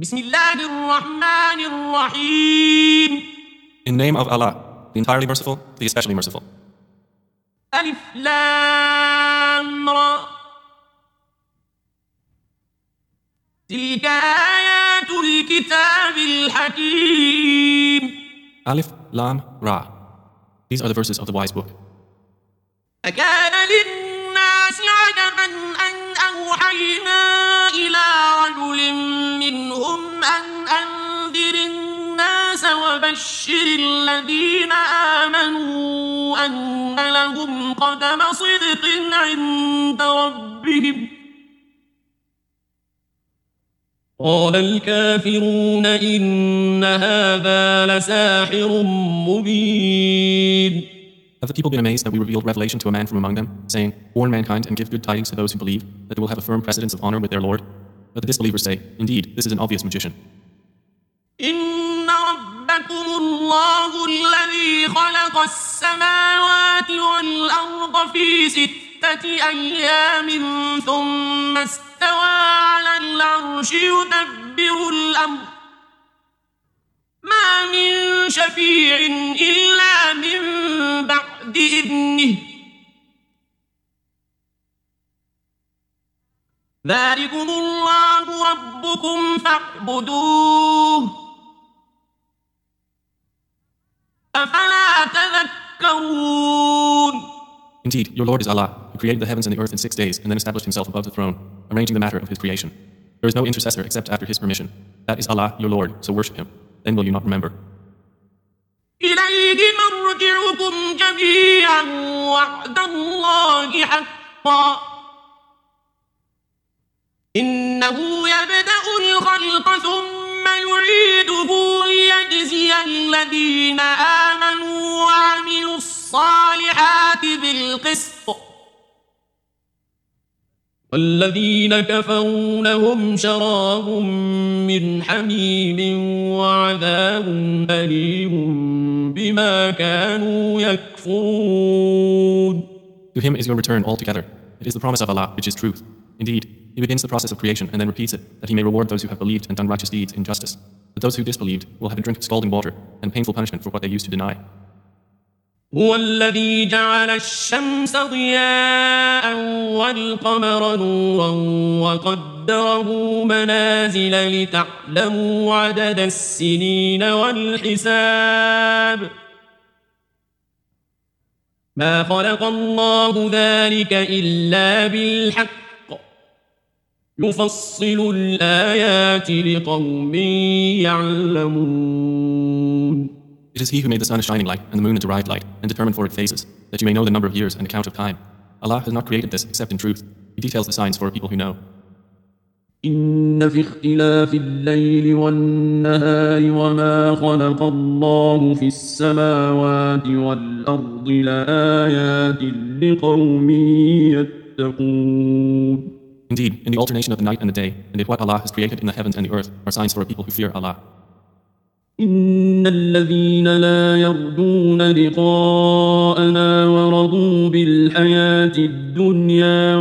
بسم الله الرحمن الرحيم. In the name of Allah, the entirely merciful, the especially merciful. ألف لام را. تلك آيات الكتاب الحكيم. Alif, Lam, Ra. These are the verses of the wise book. أكان للناس عجبا أن أوحينا إلى رجل منهم أن أنذر الناس وبشر الذين آمنوا أن لهم قدم صدق عند ربهم. قال الكافرون إن هذا لساحر مبين. Have the people been amazed that we revealed revelation to a man from among them, saying, warn mankind and give good tidings to those who believe, that they will have a firm precedence of honor with their Lord? But the disbelievers say, indeed, this is an obvious magician. إن ربكم الله الذي خلق السماوات والأرض في 6 أيام ثم استوى على العرش يدبر الأمر ما من شفيع إلا من بعد إذنه ذلكم الله ربكم فاعبدوه أفلا تذكرون. Indeed, your Lord is Allah, who created the heavens and the earth in 6 days and then established himself above the throne, arranging the matter of his creation. There is no intercessor except after his permission. That is Allah, your Lord, so worship him. Then will you not remember? إليه مرجعكم جميعا وعد الله حقا إنه يبدأ الخلق ثم يعيده ليجزي الذين آمنوا وعملوا الصالحات بالقسط والذين كفروا لهم شراب من حميم وعذاب أليم بما كانوا يكفرون. To him is your return altogether. It is the promise of Allah, which is truth. Indeed, he begins the process of creation and then repeats it, that he may reward those who have believed and done righteous deeds in justice. But those who disbelieved will have to drink scalding water and painful punishment for what they used to deny. هو الذي جعل الشمس ضياء والقمر نورا وقدره منازل لتعلموا عدد السنين والحساب ما خلق الله ذلك إلا بالحق يفصل الآيات لقوم يعلمون. It is he who made the sun a shining light and the moon a derived light and determined for it phases, that you may know the number of years and account of time. Allah has not created this except in truth. He details the signs for people who know. إن في اختلاف الليل والنهار وما خلق الله في السماوات والأرض لآيات لقوم يتقون. Indeed, in the alternation of the night and the day, and in what Allah has created in the heavens and the earth, are signs for a people who fear Allah. إن الذين لا يرجون لقاءنا ورضوا بالحياة الدنيا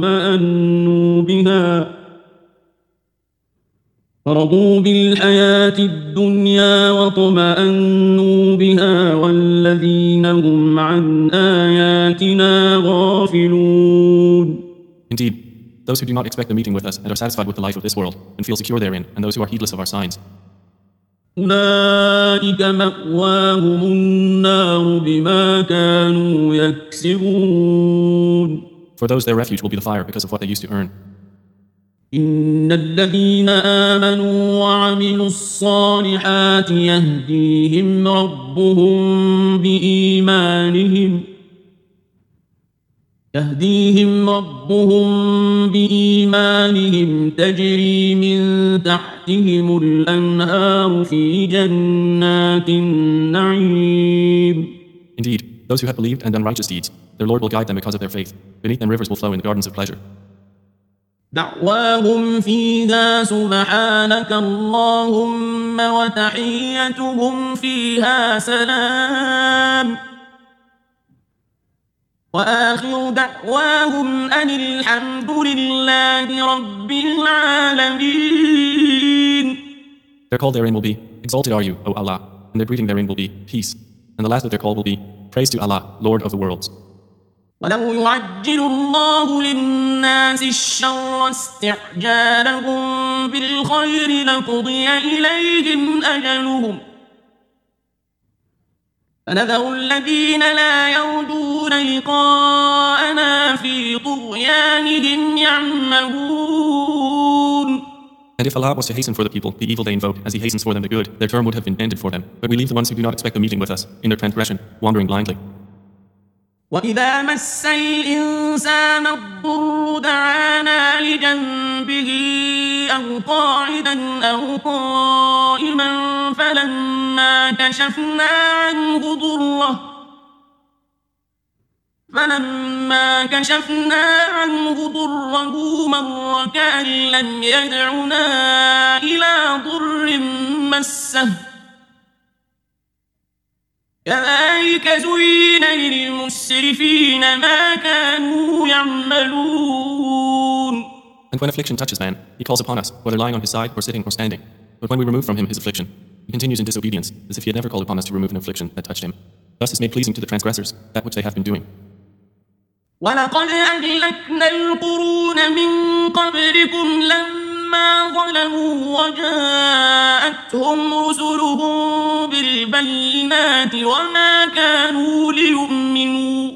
واطمأنوا بها والذين هم عن آياتنا غافلون. Indeed, those who do not expect the meeting with us and are satisfied with the life of this world and feel secure therein, and those who are heedless of our signs. أولئك مأواهم النار بما كانوا يكسبون. For those their refuge will be the fire because of what they used to earn. إن الذين آمنوا وعملوا الصالحات يهديهم ربهم بإيمانهم تجري من تحتهم الأنهار في جنات النعيم. Indeed, those who have believed and done righteous deeds, their Lord will guide them because of their faith. Beneath them rivers will flow in the gardens of pleasure. دعواهم فيها سبحانك اللهم وتحيتهم فيها سلام وآخر دعواهم أن الحمد لله رب العالمين. Their call therein will be, Exalted are you, O Allah, and their greeting therein will be, Peace. And the last of their call will be, Praise to Allah, Lord of the worlds. ولو يعجل الله للناس الشر استعجالهم بالخير لقضي إليهم أجلهم فنذر الذين لا يرجون لقاءنا في طغيانهم يعمهون. And if Allah was to hasten for the people the evil they invoke as He hastens for them the good, their term would have been ended for them. But we leave the ones who do not expect a meeting with us in their transgression, wandering blindly. وإذا مس الإنسان الضر دعانا لجنبه أو قاعدا أو قائما فلما كشفنا عنه ضره مر كأن لم يدعنا إلى ضر مسه كذلك زين للمسرفين ما كانوا يعملون. And when affliction touches man, he calls upon us, whether lying on his side or sitting or standing. But when we remove from him his affliction, he continues in disobedience, as if he had never called upon us to remove an affliction that touched him. Thus is made pleasing to the transgressors that which they have been doing. وَلَقَدْ أَهْلَكْنَا الْقُرُونَ مِنْ قَبْلِكُمْ لَمَّا ظَلَمُوا وَجَاءَتْهُمْ رُسُلُهُم بِالْبَيِّنَاتِ وَمَا كَانُوا لِيُؤْمِنُوا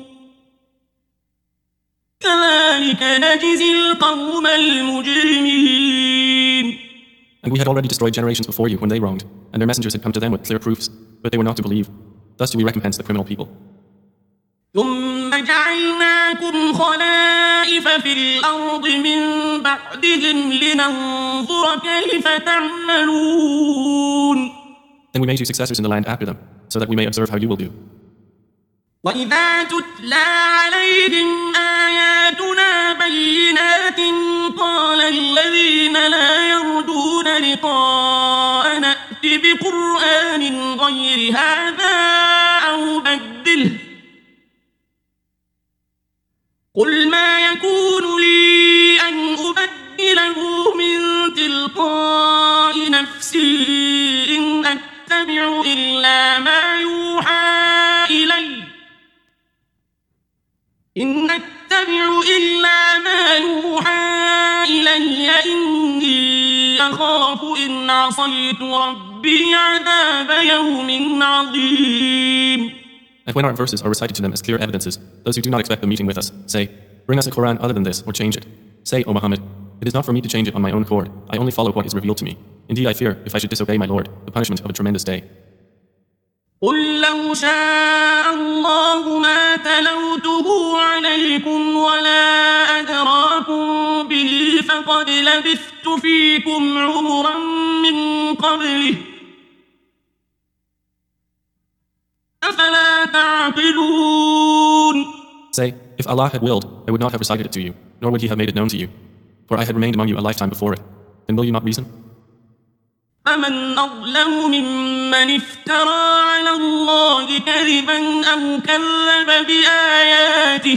كَذَلِكَ نَجْزِي الْقَوْمَ الْمُجْرِمِينَ. And we had already destroyed generations before you when they wronged, and their messengers had come to them with clear proofs, but they were not to believe. Thus do we recompense the criminal people. ثم جعلناكم خلائف في الأرض من بعدهم لننظر كيف تعملون. Then we made you successors in the land after them, so that we may observe how you will do. وإذا تتلى عليهم آياتنا بينات قال الذين لا يرجون لقاءنا ائت بقرآن غير هذا أو بدله قل ما يكون لي أن أبدله من تلقاء نفسي إن أتبع إلا ما يوحى إلي إني أخاف إن عصيت ربي عذاب يوم عظيم. And when our verses are recited to them as clear evidences, those who do not expect the meeting with us say, Bring us a Quran other than this, or change it. Say, O Muhammad, it is not for me to change it on my own accord. I only follow what is revealed to me. Indeed, I fear, if I should disobey my Lord, the punishment of a tremendous day. قل لو شاء الله ما تلوته عليكم ولا أدراكم به فقد لبثت فيكم عمرا من قبله أفلا تعقلون. Say, if Allah had willed, I would not have recited it to you, nor would He have made it known to you. For I had remained among you a lifetime before it. Then will you not reason? فمن أظلم ممن افترى على الله كذبا أو كذب بآياته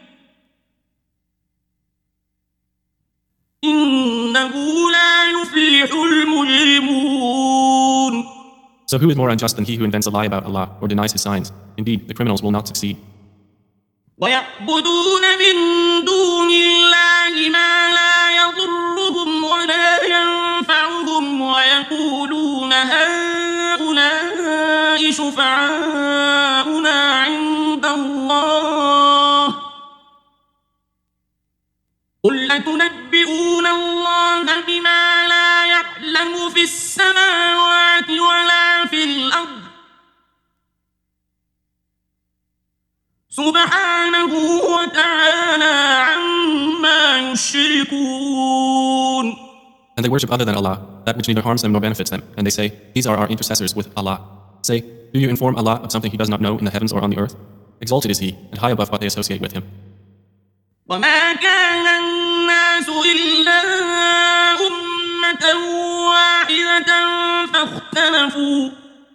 إنه لا يفلح المجرمون. So who is more unjust than he who invents a lie about Allah or denies His signs? Indeed, the criminals will not succeed. ويعبدون من دون الله ما لا يضرهم ولا ينفعهم ويقولون هؤلاء شفعاؤنا عند الله قل أتنبئون الله بما لا يعلم في السماوات ولا في الأرض سبحانه وتعالى عما يشركون. And they worship other than Allah, that which neither harms them nor benefits them, and they say, These are our intercessors with Allah. Say, do you inform Allah of something He does not know in the heavens or on the earth? Exalted is He, and high above what they associate with Him. وما كان الناس إلا أمة واحدة فاختلفوا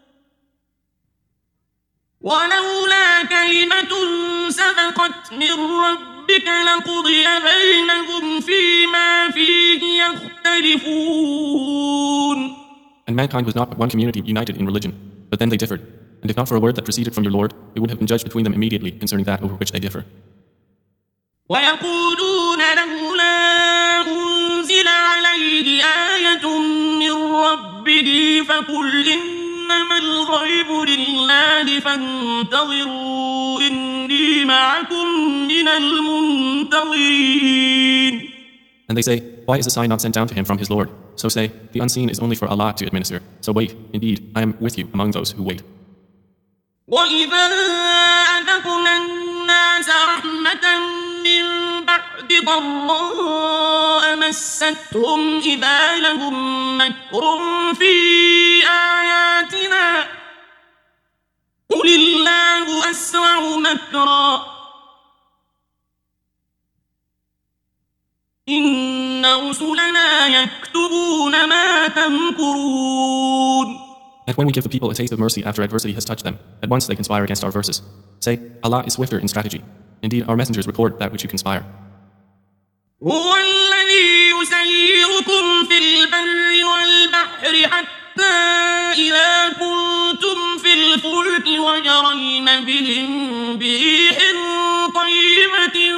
ولولا كلمة سبقت من ربك لقضي بينهم فيما فيه يختلفون. And mankind was not but one community united in religion, but then they differed. And if not for a word that proceeded from your Lord, it would have been judged between them immediately concerning that over which they differ. ويقولون لولا أنزل عليه آية من ربه فقل إنما الغيب لله فانتظروا إني معكم من المنتظرين. And they say, why is a sign not sent down to him from his Lord? So say, the unseen is only for Allah to administer. So wait, indeed, I am with you among those who wait. وإذا أذقنا الناس رحمة من بعد ضراء مستهم إذا لهم مكر في آياتنا قل الله أسرع مكرا إن رسلنا يكتبون ما تمكرون. And when we give the people a taste of mercy after adversity has touched them, at once they conspire against our verses. Say, Allah is swifter in strategy. Indeed, our messengers record that which you conspire. هو الذي يسيركم في البر والبحر حتى إذا كنتم في الفلك وجرين بهم بريح طيبة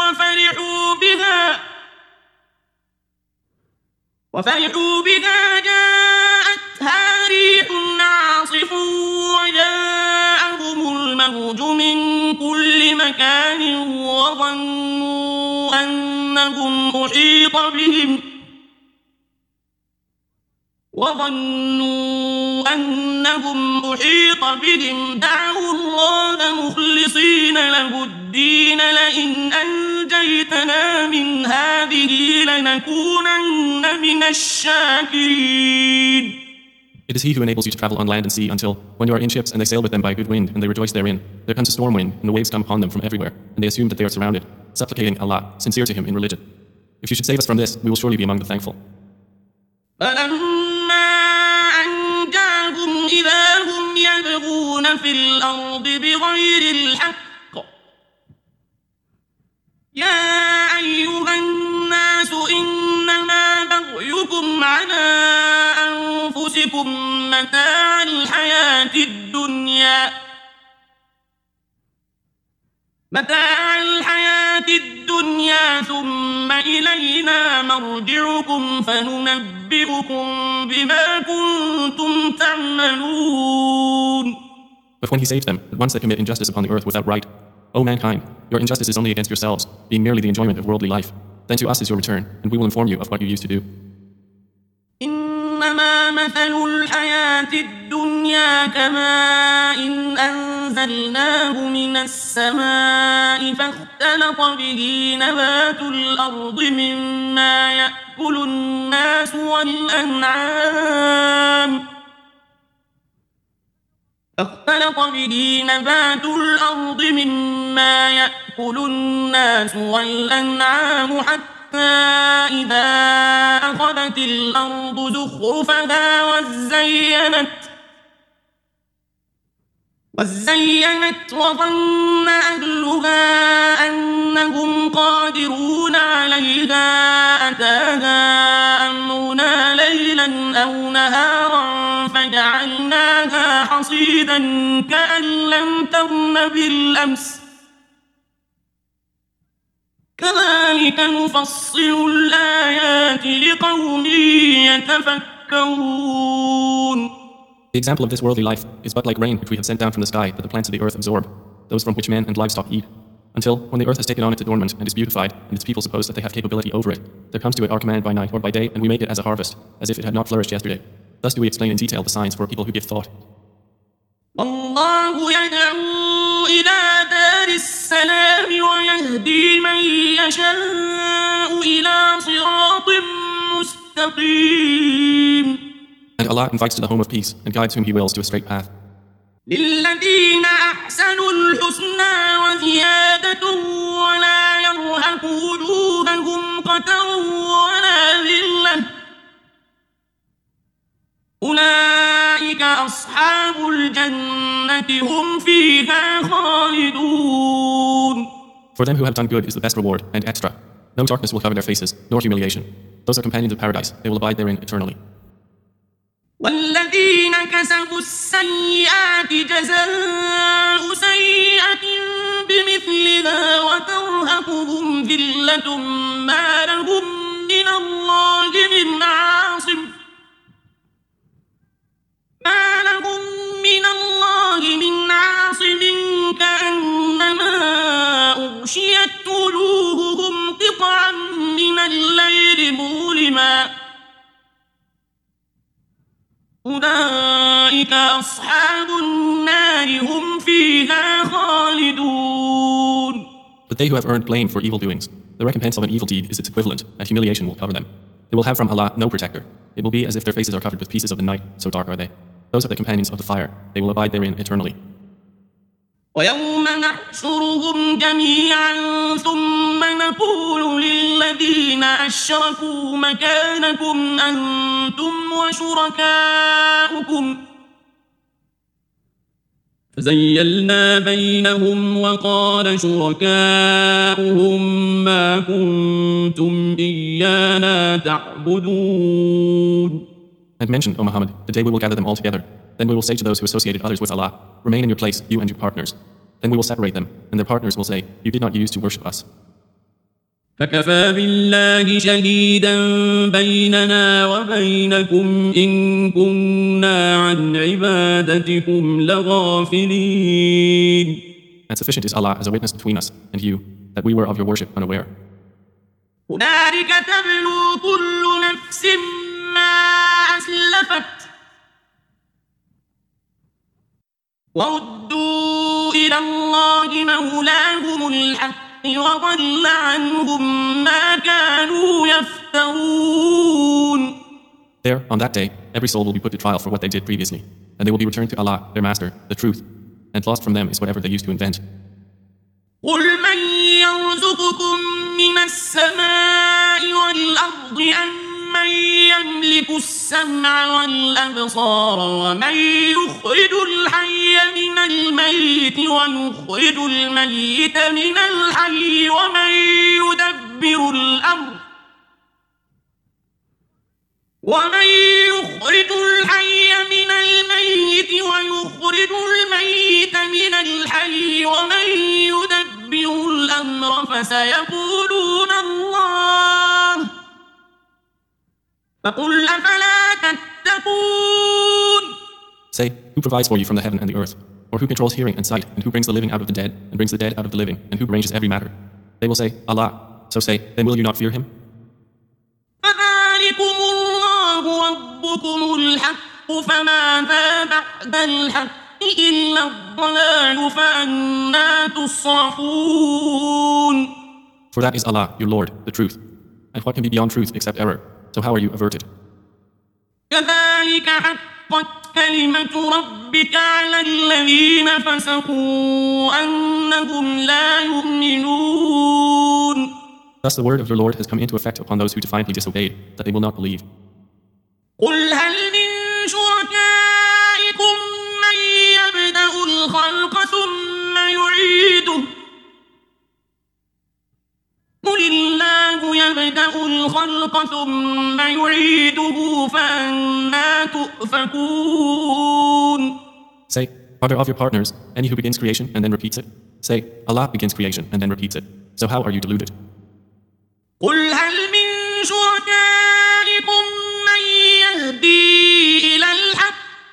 وفرحوا بها جاءتها ريح عاصف وجاءهم الموج من كل مكان وظنوا أنهم أحيط بهم دعوا الله مخلصين له الدين لئن أنجيتنا من هذه لنكونن من الشاكرين. It is He who enables you to travel on land and sea until, when you are in ships and they sail with them by a good wind and they rejoice therein, there comes a storm wind and the waves come upon them from everywhere, and they assume that they are surrounded, supplicating Allah, sincere to Him in religion. If you should save us from this, we will surely be among the thankful. إذا هم يبغون في الأرض بغير الحق يا أيها الناس إنما بغيكم على أنفسكم متاع الحياة الدنيا ثم إلينا مرجعكم فننبئكم بما كنتم تعملون. But when He saves them, at once they commit injustice upon the earth without right. O mankind, your injustice is only against yourselves, being merely the enjoyment of worldly life. Then to us is your return, and we will inform you of what you used to do. إنما مثل الحياة الدنيا كماء أنزلناه من السماء فاختلط به نبات الأرض مما يأكل الناس والأنعام حتى إذا أخذت الأرض زخرفها وزينت وظن أهلها أنهم قادرون عليها أتاها أمرنا ليلا أو نهارا فجعلناها حصيدا كأن لم تغن بالأمس كذلك نفصل الآيات لقوم يتفكرون. The example of this worldly life is but like rain which we have sent down from the sky that the plants of the earth absorb, those from which man and livestock eat, until, when the earth has taken on its adornment and is beautified, and its people suppose that they have capability over it, there comes to it our command by night or by day, and we make it as a harvest, as if it had not flourished yesterday. Thus do we explain in detail the signs for people who give thought. والله يدعو إلى دار السلام ويهدي من يشاء إلى صراط مستقيم. And Allah invites to the home of peace and guides whom He wills to a straight path. للذين أحسنوا الحسنى وزيادة ولا يرهق وجوههم قتر ولا ذلة أولئك أصحاب الجنة هم فيها خالدون. For them who have done good is the best reward and extra. No darkness will cover their faces, nor humiliation. Those are companions of paradise. They will abide therein eternally. والذين كسبوا السيئات جزاء سيئة بمثلها وترهقهم ذلة ما لهم من الله من عاصم كأنما أغشيت وجوههم قطعا من الليل مظلما أولئك أصحاب النار هم فيها خالدون. But they who have earned blame for evil doings, the recompense of an evil deed is its equivalent, and humiliation will cover them. They will have from Allah no protector. It will be as if their faces are covered with pieces of the night, so dark are they. Those are the companions of the fire. They will abide therein eternally. ويوم نحشرهم جميعا ثم نقول للذين أشركوا مكانكم أنتم وشركاؤكم فزيلنا بينهم وقال شركاؤهم ما كنتم إيانا تعبدون. And mention, O Muhammad, the day we will gather them all together. Then we will say to those who associated others with Allah, remain in your place, you and your partners. Then we will separate them, and their partners will say, you did not use to worship us. فكفى بالله شهيدا بيننا وبينكم إن كنا عن عبادتكم لغافلين. And sufficient is Allah as a witness between us and you, that we were of your worship unaware. هنالك تبلو كل نفس ما أسلفت وردوا إلى الله مولاهم الحق وضل عنهم ما كانوا يفترون. There, on that day, every soul will be put to trial for what they did previously, and they will be returned to Allah, their Master, the truth, and lost from them is whatever they used to invent. قل من يرزقكم من السماء والأرض أمن يملك السمع والأبصار ومن يخرج الحي من الميت ويخرج الميت من الحي ومن يدبر الأمر يخرج الحي من الميت ويخرج الميت من الحي ومن يدبر الأمر فسيقولون الله فقل أفلا تتقون. Say, who provides for you from the heaven and the earth? Or who controls hearing and sight, and who brings the living out of the dead, and brings the dead out of the living, and who arranges every matter? They will say, Allah. So say, then will you not fear him? فذلكم الله ربكم الحق فماذا بعد الحق إلا الضلال فأنى تصرفون. For that is Allah, your Lord, the truth. And what can be beyond truth except error? So how are you averted? كذلك حقت كلمة ربك على الذين فسقوا أنهم لا يؤمنون. Thus the word of your Lord has come into effect upon those who defiantly disobeyed, that they will not believe. قل هل من شركائكم من يبدأ الخلق ثم يعيده قل الله يبدأ الخلق ثم يعيده فأنى تؤفكون. Say, are there of your partners any who begins creation and then repeats it? Say, Allah begins creation and then repeats it. So how are you deluded? قل هل من شركائكم من يهدي إلى الحق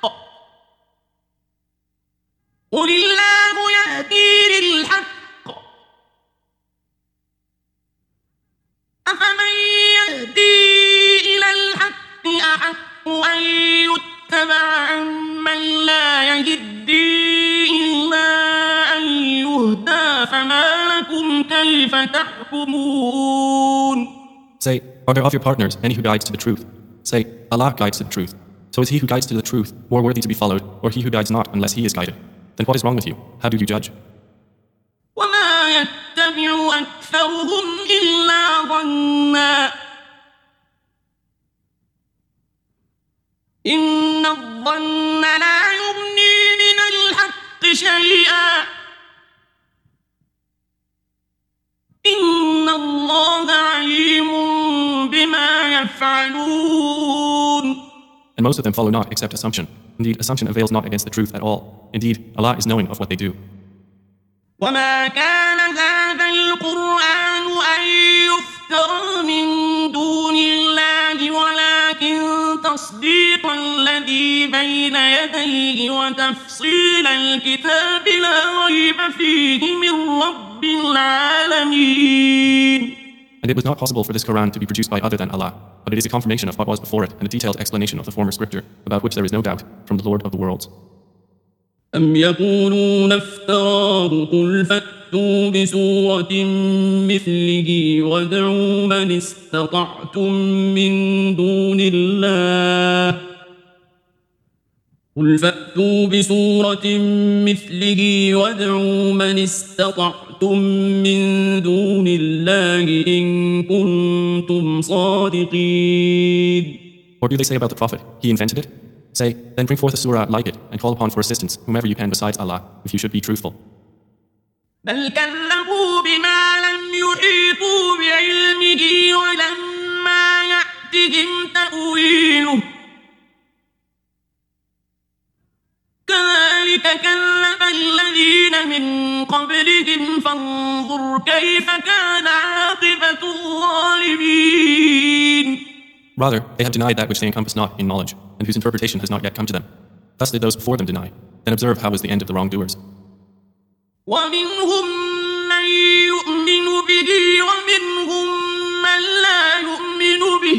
قل الله يهدي للحق أفمن يهدي إلى الحق أحق أن يتبع عمن لا يهدي إلا أن يهدى فما لكم كيف تحكمون. Say, are there of your partners any who guides to the truth? Say, Allah guides to the truth. So is he who guides to the truth more worthy to be followed, or he who guides not unless he is guided? Then what is wrong with you? How do you judge? وما يتبع أكثرهم إلا ظنا إن الظن لا يغني من الحق شيئا إن الله عليم بما يفعلون. And most of them follow not except assumption. Indeed, assumption avails not against the truth at all. Indeed, Allah is knowing of what they do. وما كان هذا القرآن أن يفترى من دون الله ولكن تصديق الذي بين يديه وتفصيل الكتاب لا ريب فيه من رب العالمين. And it was not possible for this Quran to be produced by other than Allah, but it is a confirmation of what was before it and a detailed explanation of the former scripture, about which there is no doubt, from the Lord of the worlds. أم يقولون افتراه قل فأتوا بسورة مثله وادعوا من استطعتم من دون الله قل فأتوا بسورة مثله وادعوا من استطعتم من دون الله إن كنتم صادقين. Or do they say about the Prophet, he invented it? Say, then bring forth a surah like it and call upon for assistance whomever you can besides Allah, if you should be truthful. بل كذبوا بما لم يحيطوا بعلمه ولما يأتهم تأويله كذلك كذب الذين من قبلهم فانظر كيف كان عاقبة الظالمين. Rather, they have denied that which they encompass not in knowledge, and whose interpretation has not yet come to them. Thus did those before them deny. Then observe how was the end of the wrongdoers. ومنهم من يؤمن به ومنهم من لا يؤمن به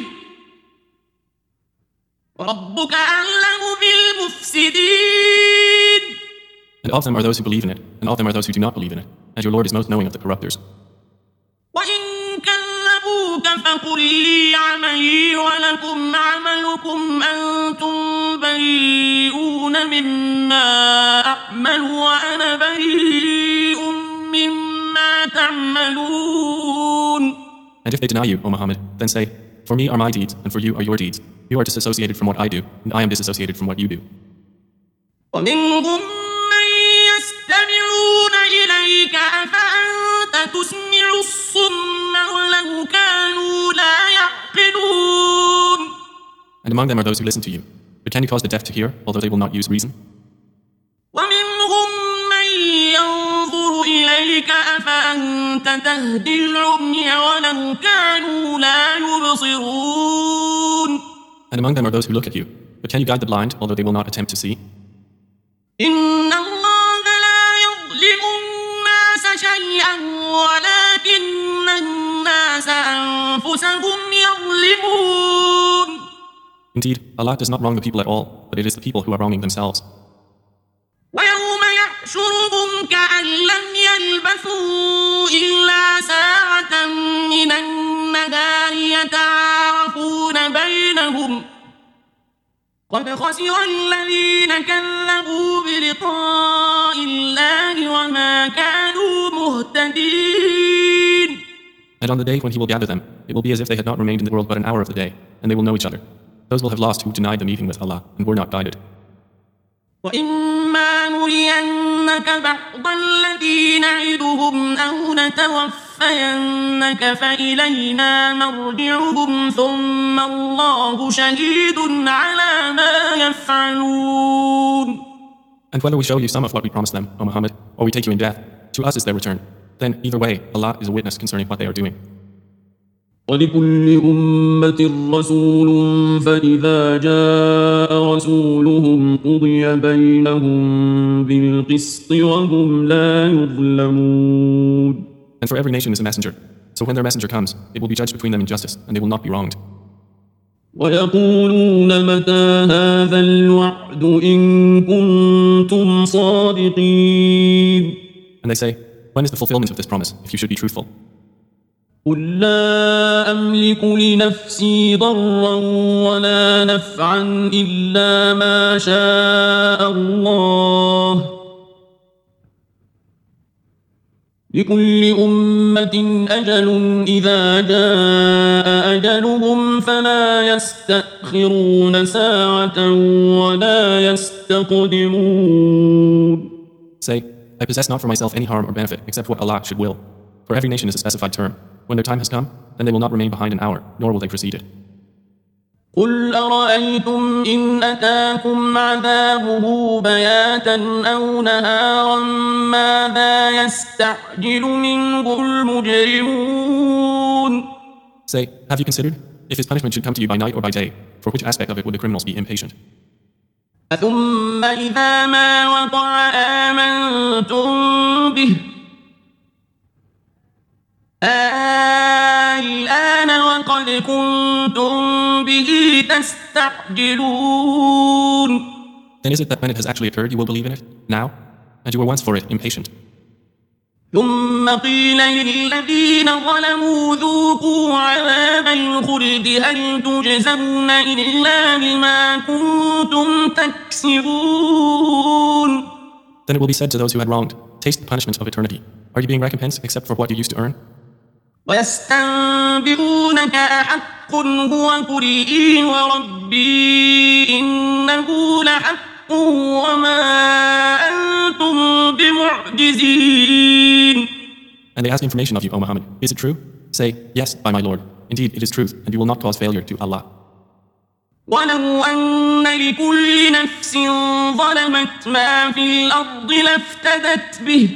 وربك أعلم بالمفسدين. And of them are those who believe in it, and of them are those who do not believe in it, and your Lord is most knowing of the corrupters. وإن كذبوك فقل لي عملي ولكم عملكم أنتم بريئون مما أعمل وأنا بريء مما تعملون. And if they deny you, O Muhammad, then say, for me are my deeds, and for you are your deeds. You are disassociated from what I do, and I am disassociated from what you do. ومنهم من يستمعون إليك أفأنت تسمع الصم ولو كانوا لا يعقلون. And among them are those who listen to you. But can you cause the deaf to hear, although they will not use reason? ومنهم من ينظر إليك أفأنت تهدي العمي ولو كانوا لا يبصرون. And among them are those who look at you. But can you guide the blind, although they will not attempt to see? إن الله لا يظلم الناس شيئا ولكن الناس أنفسهم يظلمون. Indeed, Allah does not wrong the people at all, but it is the people who are wronging themselves. ويوم يحشرهم كأن لم يلبثوا إلا ساعة من النهار يتعارفون بينهم قد خسر الذين كذبوا بلقاء الله وما كانوا مهتدين. And on the day when He will gather them, it will be as if they had not remained in the world but an hour of the day, and they will know each other. Those will have lost who denied the meeting with Allah and were not guided. وإما نرينك بعض الذي نعدهم أو نتوفينك فإلينا مرجعهم ثم الله شهيد على ما يفعلون. And whether we show you some of what we promised them, O Muhammad, or we take you in death, to us is their return. Then, either way, Allah is a witness concerning what they are doing. ولكل أمة رسول فإذا جاء رسولهم قضي بينهم بالقسط وهم لا يظلمون. And for every nation is a messenger. So when their messenger comes, it will be judged between them in justice, and they will not be wronged. ويقولون متى هذا الوعد إن كنتم صادقين. And they say, when is the fulfillment of this promise, if you should be truthful? قل لا أملك لنفسي ضرا ولا نفعا إلا ما شاء الله لكل أمة أجل إذا جاء أجلهم فلا يستأخرون ساعة ولا يستقدمون. Say, I possess not for myself any harm or benefit except what Allah should will. For every nation is a specified term. When their time has come, then they will not remain behind an hour, nor will they precede it. قل أرأيتم إن أتاكم عذابه بياتا أو نهارا ماذا يستعجل منه المجرمون. Say, have you considered, if his punishment should come to you by night or by day, for which aspect of it would the criminals be impatient? ثم إذا ما وقع آمنتم به الآن وقد كنتم به تستعجلون. Then is it that when it has actually occurred you will believe in it, now? And you were once for it impatient. ثم قيل للذين ظلموا ذوقوا عذاب الخلد هل تجزون إلا بما كنتم تكسبون. Then it will be said to those who had wronged, taste the punishment of eternity. Are you being recompensed except for what you used to earn? ويستنبئونك أحق هو قل إي وربي إنه لحق وما أنتم بمعجزين. And they ask information of you, O Muhammad. Is it true? Say, yes, by my Lord. Indeed, it is truth, and you will not cause failure to Allah. ولو أن لكل نفس ظلمت ما في الأرض لافتدت به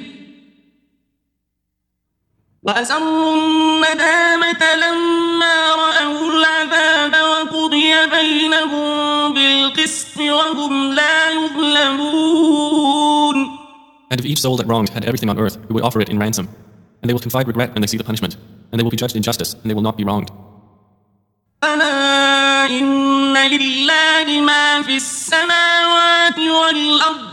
وأسروا الندامة لما رأوا العذاب وقضي بينهم بالقسط وهم لا يظلمون. And if each soul that wronged had everything on earth, we would offer it in ransom. And they will confide regret when they see the punishment. And they will be judged in justice, and they will not be wronged. ألا إن لله ما في السماوات والأرض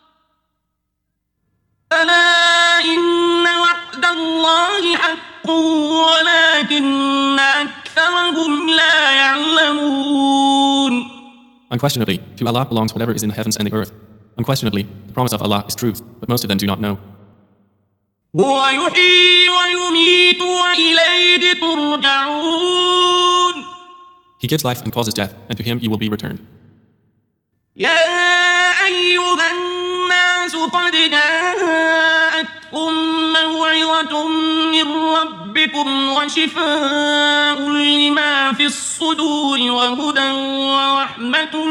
ألا إن وعد الله حق ولكن أكثرهم لا يعلمون. Unquestionably, to Allah belongs whatever is in the heavens and the earth. Unquestionably, the promise of Allah is truth, but most of them do not know. هو يحيي ويميت وإليه ترجعون. He gives life and causes death, and to him you will be returned. يا أيها الناس قد جاءتكم موعظة من ربكم وشفاء لما في الصدور وهدى ورحمة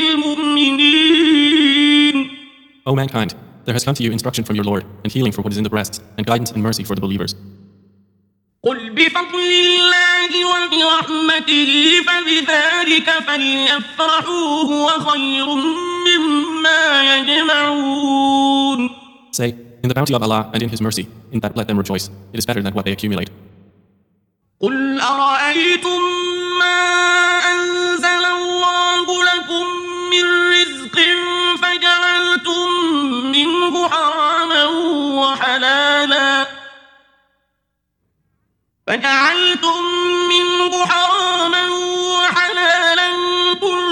للمؤمنين. O mankind, there has come to you instruction from your Lord, and healing for what is in the breasts, and guidance and mercy for the believers. قل بفضل الله وبرحمته فبذلك فليفرحوا هو خير مما يجمعون. Say, in the bounty of Allah and in His mercy, in that let them rejoice. It is better than what they accumulate. قل أرأيتم ما أنزل الله لكم من رزق فجعلتم منه حراما وحلالا قل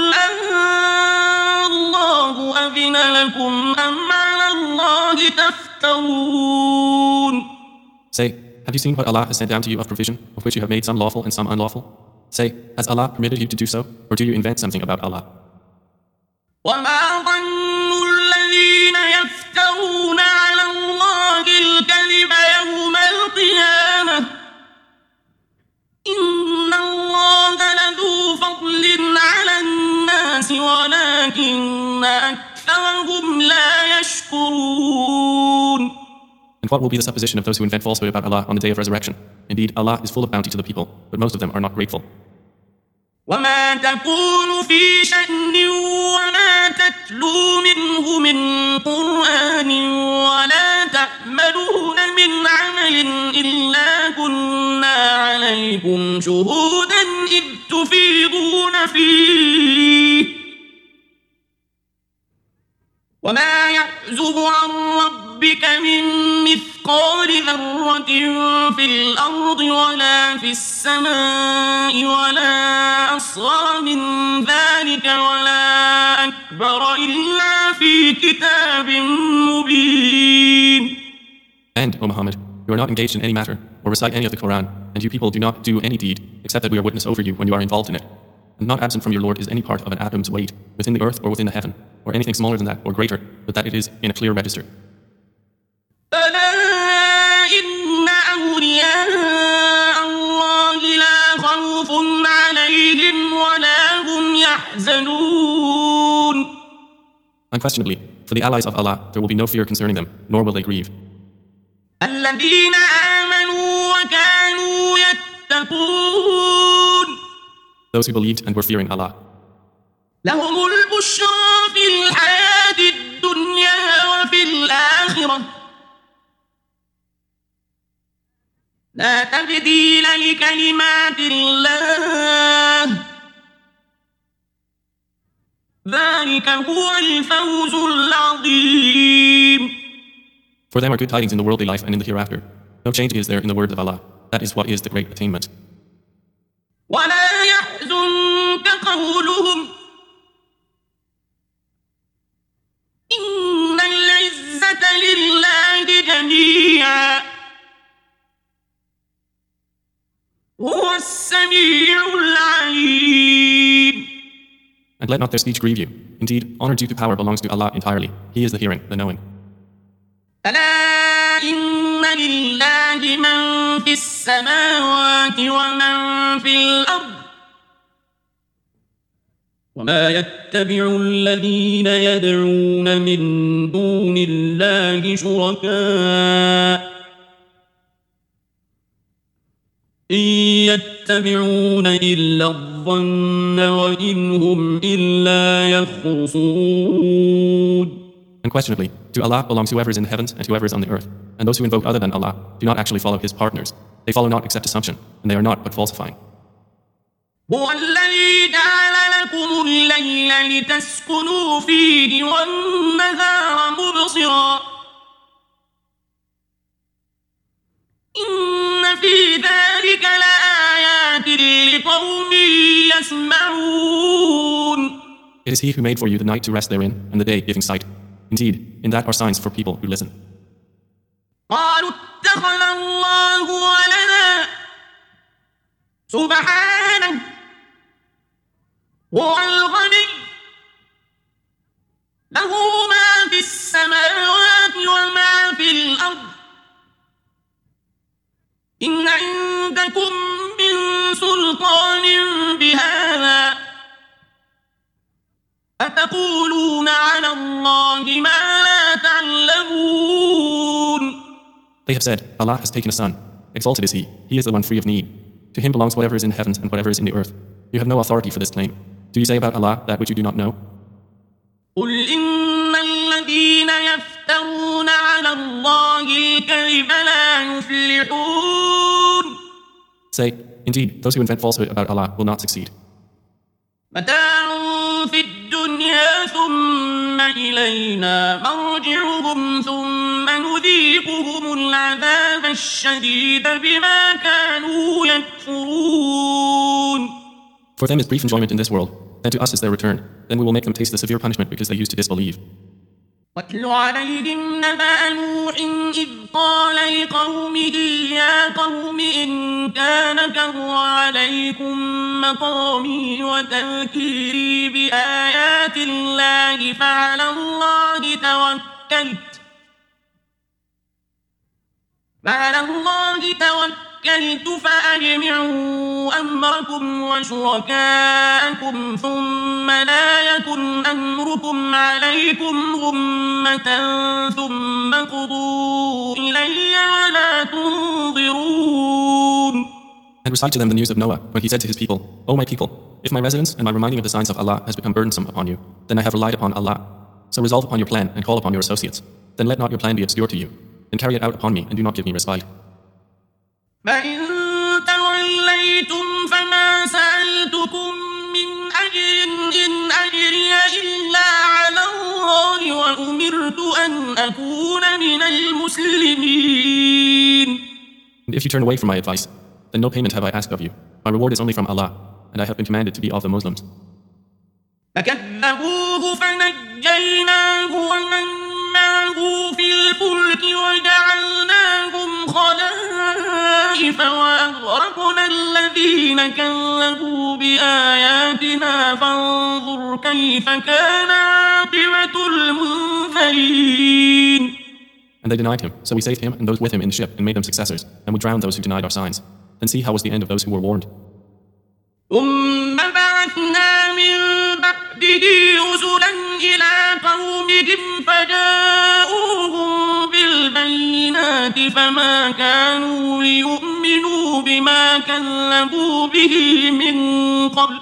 الله أذن لكم أم على الله تفترون. Say, have you seen what Allah has sent down to you of provision, of which you have made some lawful and some unlawful? Say, has Allah permitted you to do so, or do you invent something about Allah? وما ظن الذين يفترون على الله الكذب يوم القيامة إن الله لذو فضل على الناس ولكن أكثرهم لا يشكرون. And what will be the supposition of those who invent falsehood about Allah on the day of resurrection? Indeed, Allah is full of bounty to the people, but most of them are not grateful. وما تكون في شأن ولا تتلو منه من قرآن ولا تعملون من عمل إلا كنا عليكم شهودا إذ تفيضون فيه وما يعزب عن ربك من مثقال ذرة في الأرض ولا في السماء ولا أصغر من ذلك ولا أكبر إلا في كتاب مبين. And, O Muhammad, you are not engaged in any matter, or recite any of the Quran, and you people do not do any deed, except that we are witness over you when you are involved in it. And not absent from your Lord is any part of an atom's weight, within the earth or within the heaven, or anything smaller than that or greater, but that it is in a clear register. ألا إن أولياء الله لا خوف عليهم ولا هم يحزنون. Unquestionably, for the allies of Allah, there will be no fear concerning them, nor will they grieve. الذين آمنوا وكانوا يتقون. Those who believed and were fearing Allah. لهم البشرى في الحياة الدنيا وفي الآخرة لا تبديل لكلمات الله ذلك هو الفوز العظيم. For them are good tidings in the worldly life and in the hereafter. No change is there in the word of Allah. That is what is the great attainment. ولا يحزنك قولهم إن العزة لله جميعا هو السميع العليم. And let not their speech grieve you. Indeed, honor due to power belongs to Allah entirely. He is the hearing, the knowing. ألا إن لله من في السماوات ومن في الأرض وما يتبع الذين يدعون من دون الله شركاء إن يتبعون إلا الظن وإن هم إلا يخرصون. Unquestionably, to Allah belongs whoever is in the heavens and whoever is on the earth. And those who invoke other than Allah do not actually follow His partners. They follow not except assumption, and they are not but falsifying. هو الذي جعل لكم الليل لتسكنوا فيه والنهار مبصرا إن في ذلك لآيات لقوم يسمعون. It is He who made for you the night to rest therein, and the day giving sight. Indeed, in that are signs for people who listen. قالوا اتخذ الله ولدا سبحانه هو الغني له ما في السماوات وما في الأرض إن عندكم من سلطان بهذا أتقولون على الله ما لا تعلمون. They have said, Allah has taken a son. Exalted is He. He is the one free of need. To Him belongs whatever is in heavens and whatever is in the earth. You have no authority for this claim. Do you say about Allah that which you do not know? قل إن الذين يفترون على الله الكذب لا يفلحون. Say, indeed, those who invent falsehood about Allah will not succeed. متاع في الدنيا ثم إلينا مرجعهم ثم نذيقهم العذاب الشديد بما كانوا يكفرون. For them is brief enjoyment in this world, then to us is their return. Then we will make them taste the severe punishment because they used to disbelieve. واتل عليهم نبأ نوح إذ قال لقومه يا قوم إن كان كبر عليكم مقامي وتذكيري بآيات الله فعلى الله توكلت فأجمعوا أمركم وشركاءكم ثم لا يكن أمركم عليكم غمة ثم قضوا إلي ولا تنظرون. And recite to them the news of Noah when he said to his people, O my people, if my residence and my reminding of the signs of Allah has become burdensome upon you, then I have relied upon Allah. So resolve upon your plan and call upon your associates. Then let not your plan be obscure to you. Then carry it out upon me and do not give me respite. فإن توليتم فما سألتكم من أجر إن أجري إلا على الله وأمرت أن أكون من المسلمين. And if you turn away from my advice, then no payment have I asked of you. My reward is only from Allah, and I have been commanded to be of the Muslims. فكذبوه فنجيناه ومن معه في الفلك وجعلناهم خلائف وأغرقنا الذين كذبوا بآياتنا فانظر كيف كان عاقبة المنذرين. And they denied him, so we saved him and those with him in the ship and made them successors, and we drowned those who denied our signs. Then see how was the end of those who were warned. ثم بعثنا من بعده رسلا إلى قومهم فجاءوهم بالبينات فما كانوا ليؤمنوا بما كذبوا به من قبل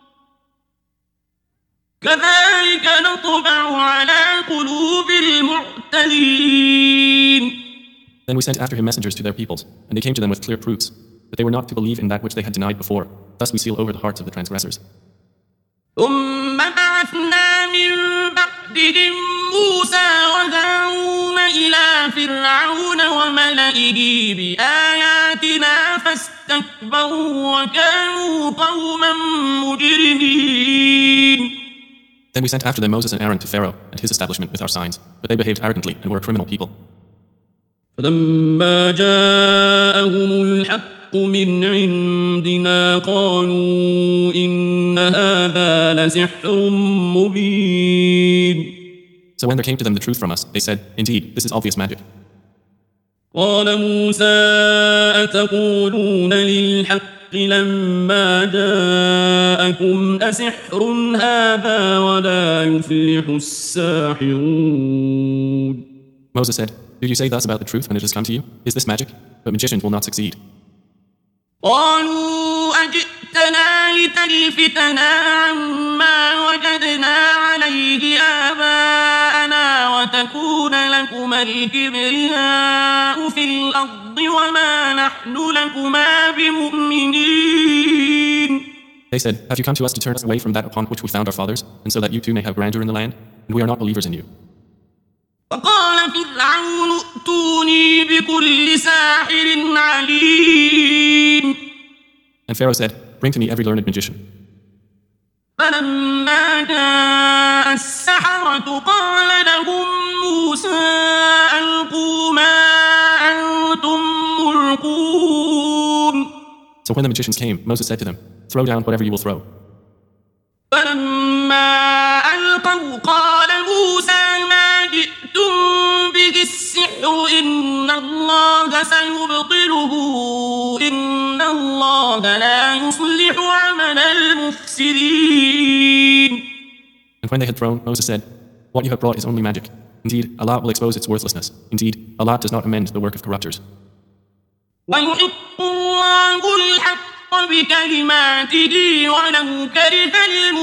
كذلك نطبع على قلوب المعتدين. Then we sent after him messengers to their peoples, and they came to them with clear proofs, but they were not to believe in that which they had denied before. Thus we seal over the hearts of the transgressors. ثم بعثنا من بعدهم موسى وهارون إلى فرعون وملئه بآياتنا فاستكبروا وكانوا قوما مجرمين. Then we sent after them Moses and Aaron to Pharaoh and his establishment with our signs, but they behaved arrogantly and were a criminal people. فلما جاءهم الحق من عندنا قالوا إن هذا لسحر مبين. So when there came to them the truth from us, they said, "Indeed, this is obvious magic." قال موسى أتقولون للحق لما جاءكم أسحر هذا ولا يفلح الساحرون. Moses said, "Do you say thus about the truth when it has come to you? Is this magic? But magicians will not succeed." قالوا أجئتنا لتلفتنا عما وجدنا عليه آباءنا وتكون لكما الكبرياء في الأرض وما نحن لكما بمؤمنين. They said, "Have you come to us to turn us away from that upon which we found our fathers, and so that you too may have grandeur in the land? And we are not believers in you." وقال فرعون ائتوني بكل ساحر عليم. And Pharaoh said, "Bring to me every learned magician." فلما جاء السحرة قال لهم موسى ألقوا ما أنتم ملقون. So when the magicians came, Moses said to them, "Throw down whatever you will throw." فلما ألقوا قال موسى ما جئتم به السحر إن الله سيبطله إن الله لا يصلح عمل المفسدين. And when they had thrown, Moses said, "What you have brought is only magic. Indeed, Allah will expose its worthlessness. Indeed, Allah does not amend the work of corrupters." ويحق الله الحق بكلماته ولو كره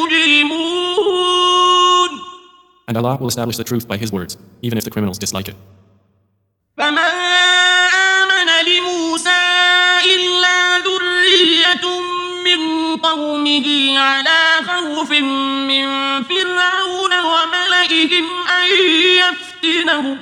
المجرمون. And Allah will establish the truth by His words, even if the criminals dislike it. فما آمن لموسى إلا ذرية من قومه على خوف من فرعون وملئهم أن يفتنهم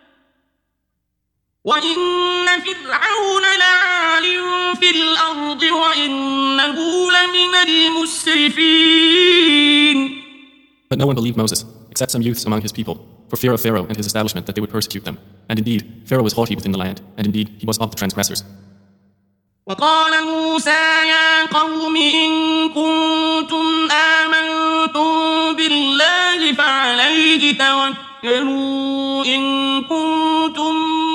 وإن فرعون لعال في الأرض وإنه لمن المسرفين. But no one believed Moses, except some youths among his people, for fear of Pharaoh and his establishment that they would persecute them. And indeed, Pharaoh was haughty within the land, and indeed, he was of the transgressors. وقال موسى يا قوم إن كنتم آمنتم بالله فعليه توكلوا إن كنتم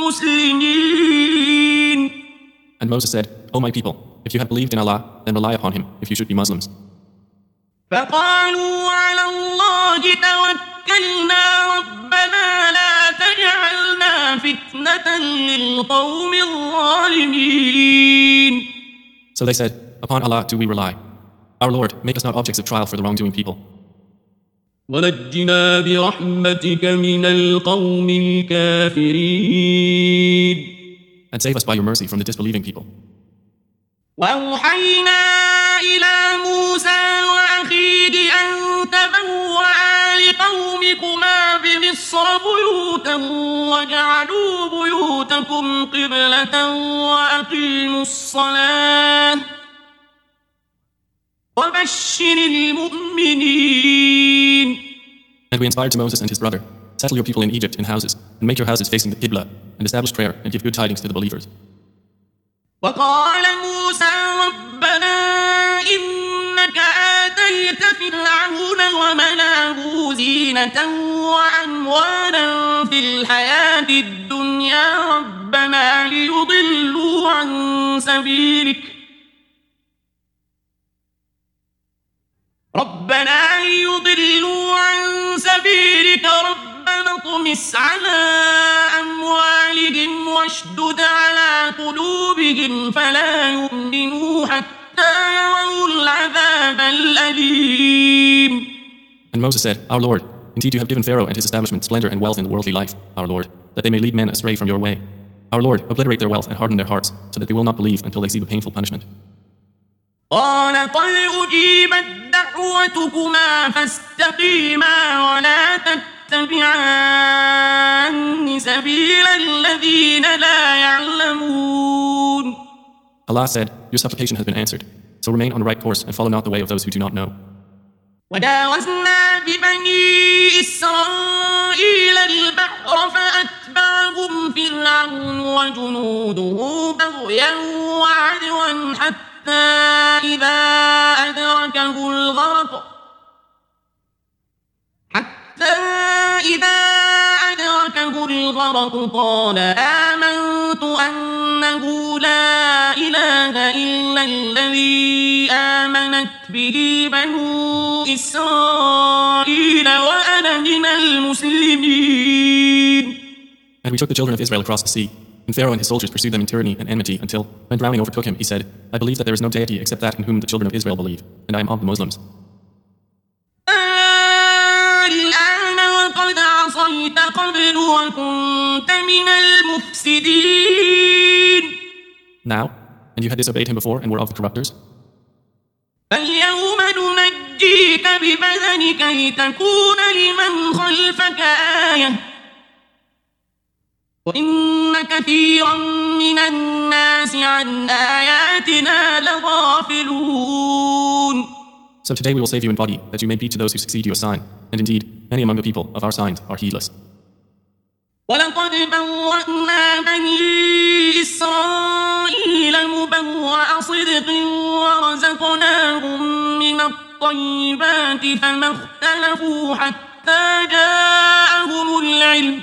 مسلمين. And Moses said, "O my people, if you have believed in Allah, then rely upon Him if you should be Muslims." فقالوا على الله توكلنا ربنا لا تجعلنا فتنة للقوم الظالمين. So they said, "Upon Allah do we rely. Our Lord, make us not objects of trial for the wrongdoing people. ونجنا برحمتك من القوم الكافرين. And save us by your mercy from the disbelieving people." وأوحينا إلى موسى وأخيه أن تبوأ لقومكما بمصر بيوتا واجعلوا بيوتكم قبلة وأقيموا الصلاة وبشر المؤمنين. And we inspired to Moses and his brother, "Settle your people in Egypt in houses, and make your houses facing the Qibla, and establish prayer, and give good tidings to the believers." وقال موسى ربنا إنك آتيت فرعون وملأه زينة وأموالا في الحياة الدنيا ربنا ليضلوا عن سبيلك ربنا ليضلوا عن سبيلك ربنا اطمس على أموالهم واشدد على قلوبهم فلا يؤمنوا حتى يروا العذاب الأليم. And Moses said, Our Lord, indeed you have given Pharaoh and his establishment splendor and wealth in the worldly life, our Lord, that they may lead men astray from your way. Our Lord, obliterate their wealth and harden their hearts, so that they will not believe until they see the painful punishment. قال قد أجيبت دعوتكما فاستقيما ولا تتبعان سبيل الذين لا يعلمون. Allah said, Your supplication has been answered, so remain on the right course and follow not the way of those who do not know. وجاوزنا ببني إسرائيل البحر فأتبعهم فرعون وجنوده بغيا وعدوا حتى إذا أدركه الغرق قال آمنت أنه لا إله إلا الذي آمنت به بنو إسرائيل وأنا من المسلمين. And we took the children of Israel across the sea, and Pharaoh and his soldiers pursued them in tyranny and enmity until, when drowning overtook him, he said, I believe that there is no deity except that in whom the children of Israel believe, and I am of the Muslims. الآن وقد عصيت قبل وكنت من المفسدين. Now, and you had disobeyed him before and were of the corrupters. فاليوم ننجيك ببدنك لتكون لمن خلفك آية وإن كثيرا من الناس عن آياتنا لغافلون. So today we will save you in body, that you may be to those who succeed you a sign. And indeed, many among the people of our signs are heedless. ولقد بوأنا بني إسرائيل مبوأ صدق ورزقناهم من الطيبات فما اختلفوا حتى جاءهم العلم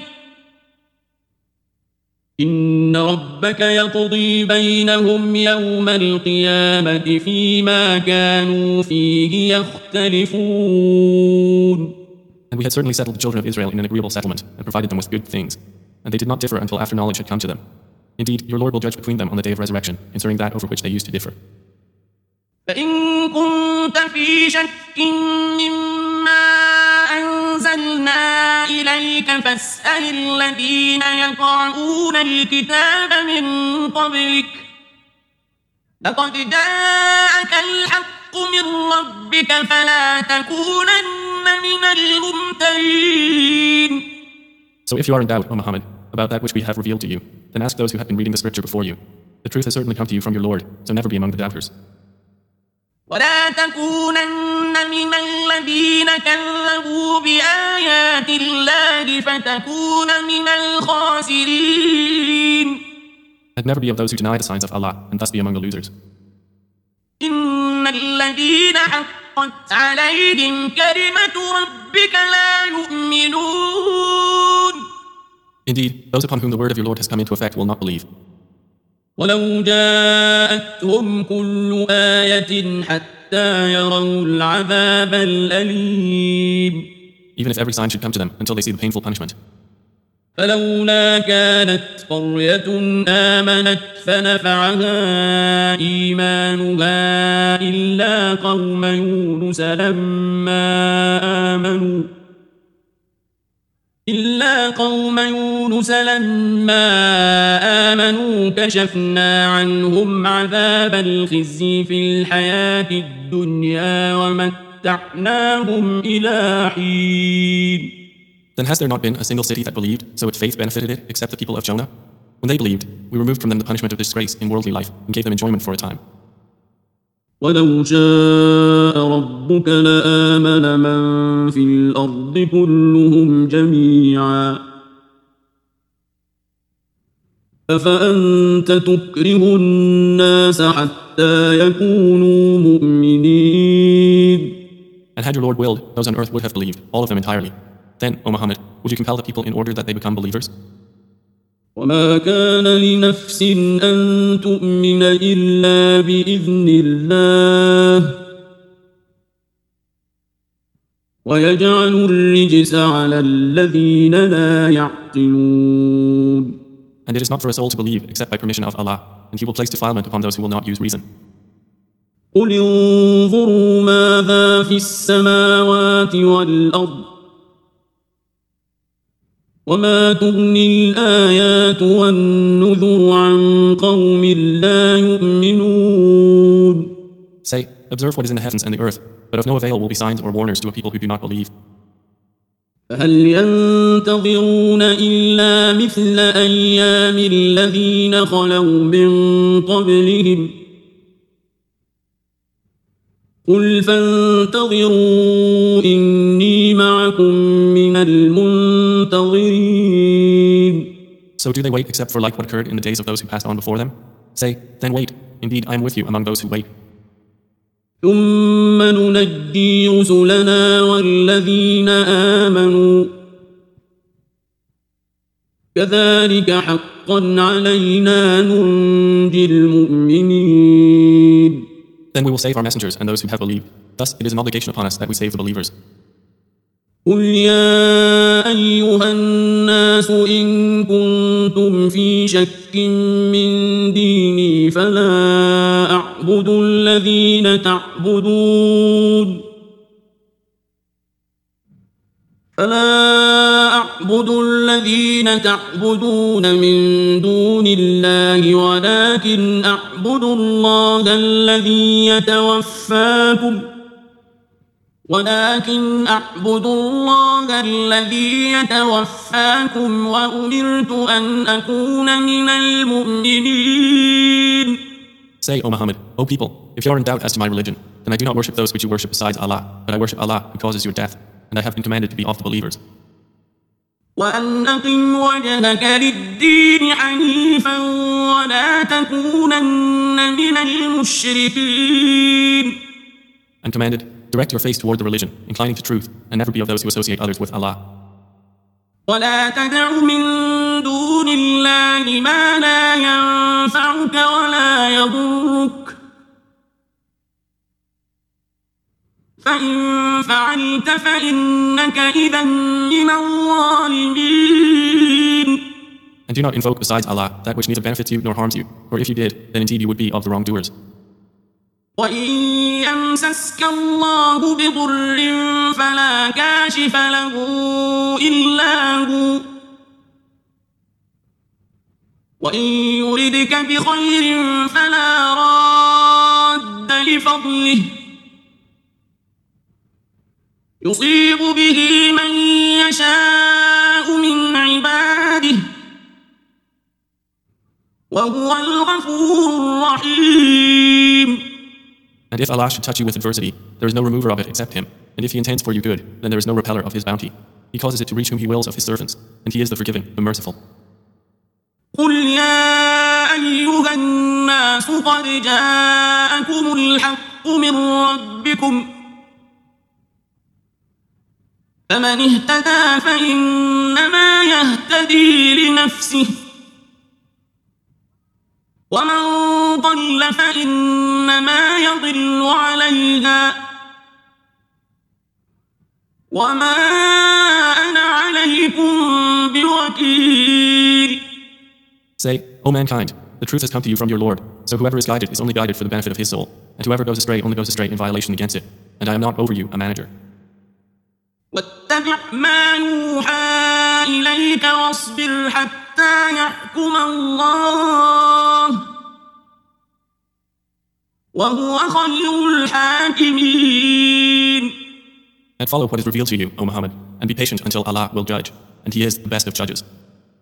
إن ربك يقضي بينهم يوم القيامة فيما كانوا فيه يختلفون. And we had certainly settled the children of Israel in an agreeable settlement and provided them with good things. And they did not differ until after knowledge had come to them. Indeed, your Lord will judge between them on the day of resurrection concerning that over which they used to differ. فإن كنت في شك مما أنزلنا إليك فاسأل الذين يقرؤون الكتاب من قبلك لقد جاءك الحق من ربك فلا تكونن من الممترين. So if you are in doubt, O Muhammad, about that which we have revealed to you, then ask those who have been reading the scripture before you. The truth has certainly come to you from your Lord, so never be among the doubters. ولا تكونن من الذين كذبوا بآيات الله فتكون من الخاسرين. And never be of those who deny the signs of Allah, and thus be among the losers. إن الذين حقت عليهم كلمة ربك لا يؤمنون. Indeed, those upon whom the word of your Lord has come into effect will not believe. ولو جاءتهم كل آية حتى يروا العذاب الأليم. Even if every sign should come to them until they see the painful punishment. فلولا كانت قرية آمنت فنفعها إيمانها إلا قوم يونس لما آمنوا كشفنا عنهم عذاب الخزي في الحياة الدنيا ومتعناهم إلى حين. Then has there not been a single city that believed, so its faith benefited it, except the people of Jonah? When they believed, we removed from them the punishment of disgrace in worldly life and gave them enjoyment for a time. ولو شاء ربك لآمن من في الأرض كلهم جميعا أفأنت تكره الناس حتى يكونوا مؤمنين. And had your Lord willed, those on earth would have believed, all of them entirely. Then, O Muhammad, would you compel the people in order that they become believers? وما كان لنفس أن تؤمن إلا بإذن الله ويجعل الرجس على الذين لا يعقلون. And it is not for a soul to believe except by permission of Allah, and He will place defilement upon those who will not use reason. قل انظروا ماذا في السماوات والأرض وما تغني الآيات والنذر عن قوم لا يؤمنون. Say, observe what is in the heavens and the earth, but of no avail will be signs or warners to a people who do not believe. فهل ينتظرون إلا مثل أيام الذين خلوا من قبلهم قل فانتظروا إني معكم من المنتظرين. So do they wait except for like what occurred in the days of those who passed on before them? Say, then wait. Indeed, I am with you among those who wait. ثم ننجي رسلنا والذين آمنوا كذلك حقا علينا ننجي المؤمنين. Then we will save our messengers and those who have believed. Thus, it is an obligation upon us that we save the believers. قل يا أيها الناس إن كنتم في شك من ديني فلا أعبد الذين تعبدون من دون الله ولكن أعبد الله الذي يتوفاكم وأمرت أن أكون من المؤمنين. Say, O Muhammad, O people, if you are in doubt as to my religion, then I do not worship those which you worship besides Allah, but I worship Allah who causes your death, and I have been commanded to be of the believers. وأن أقم وجهك للدين حنيفا ولا تكونن من المشركين. And commanded, direct your face toward the religion, inclining to truth, and never be of those who associate others with Allah. ولا تدع من دون الله ما لا ينفعك ولا يضرك فإن فعلت فإنك إذا من الظالمين. And do not invoke besides Allah that which neither benefits you nor harms you, for if you did, then indeed you would be of the wrongdoers. وإن يمسسك الله بضر فلا كاشف له إلا هو وإن يردك بخير فلا راد لفضله يصيب به من يشاء من عباده وهو الغفور الرحيم. And if Allah should touch you with adversity, there is no remover of it except Him. And if He intends for you good, then there is no repeller of His bounty. He causes it to reach whom He wills of His servants, and He is the forgiving, the merciful. قل يا أيها الناس قد جاءكم الحق من ربكم فمن اهتدى فإنما يهتدي لنفسه ومن ضل فإنما يضل عليها وما أنا عليكم بوكيل. Say, O mankind, the truth has come to you from your Lord, so whoever is guided is only guided for the benefit of his soul, and whoever goes astray only goes astray in violation against it, and I am not over you a manager. واتبع ما يوحى إليك واصبر حتى يحكم الله وهو خير الحاكمين. And follow what is revealed to you, O Muhammad, and be patient until Allah will judge, and He is the best of judges.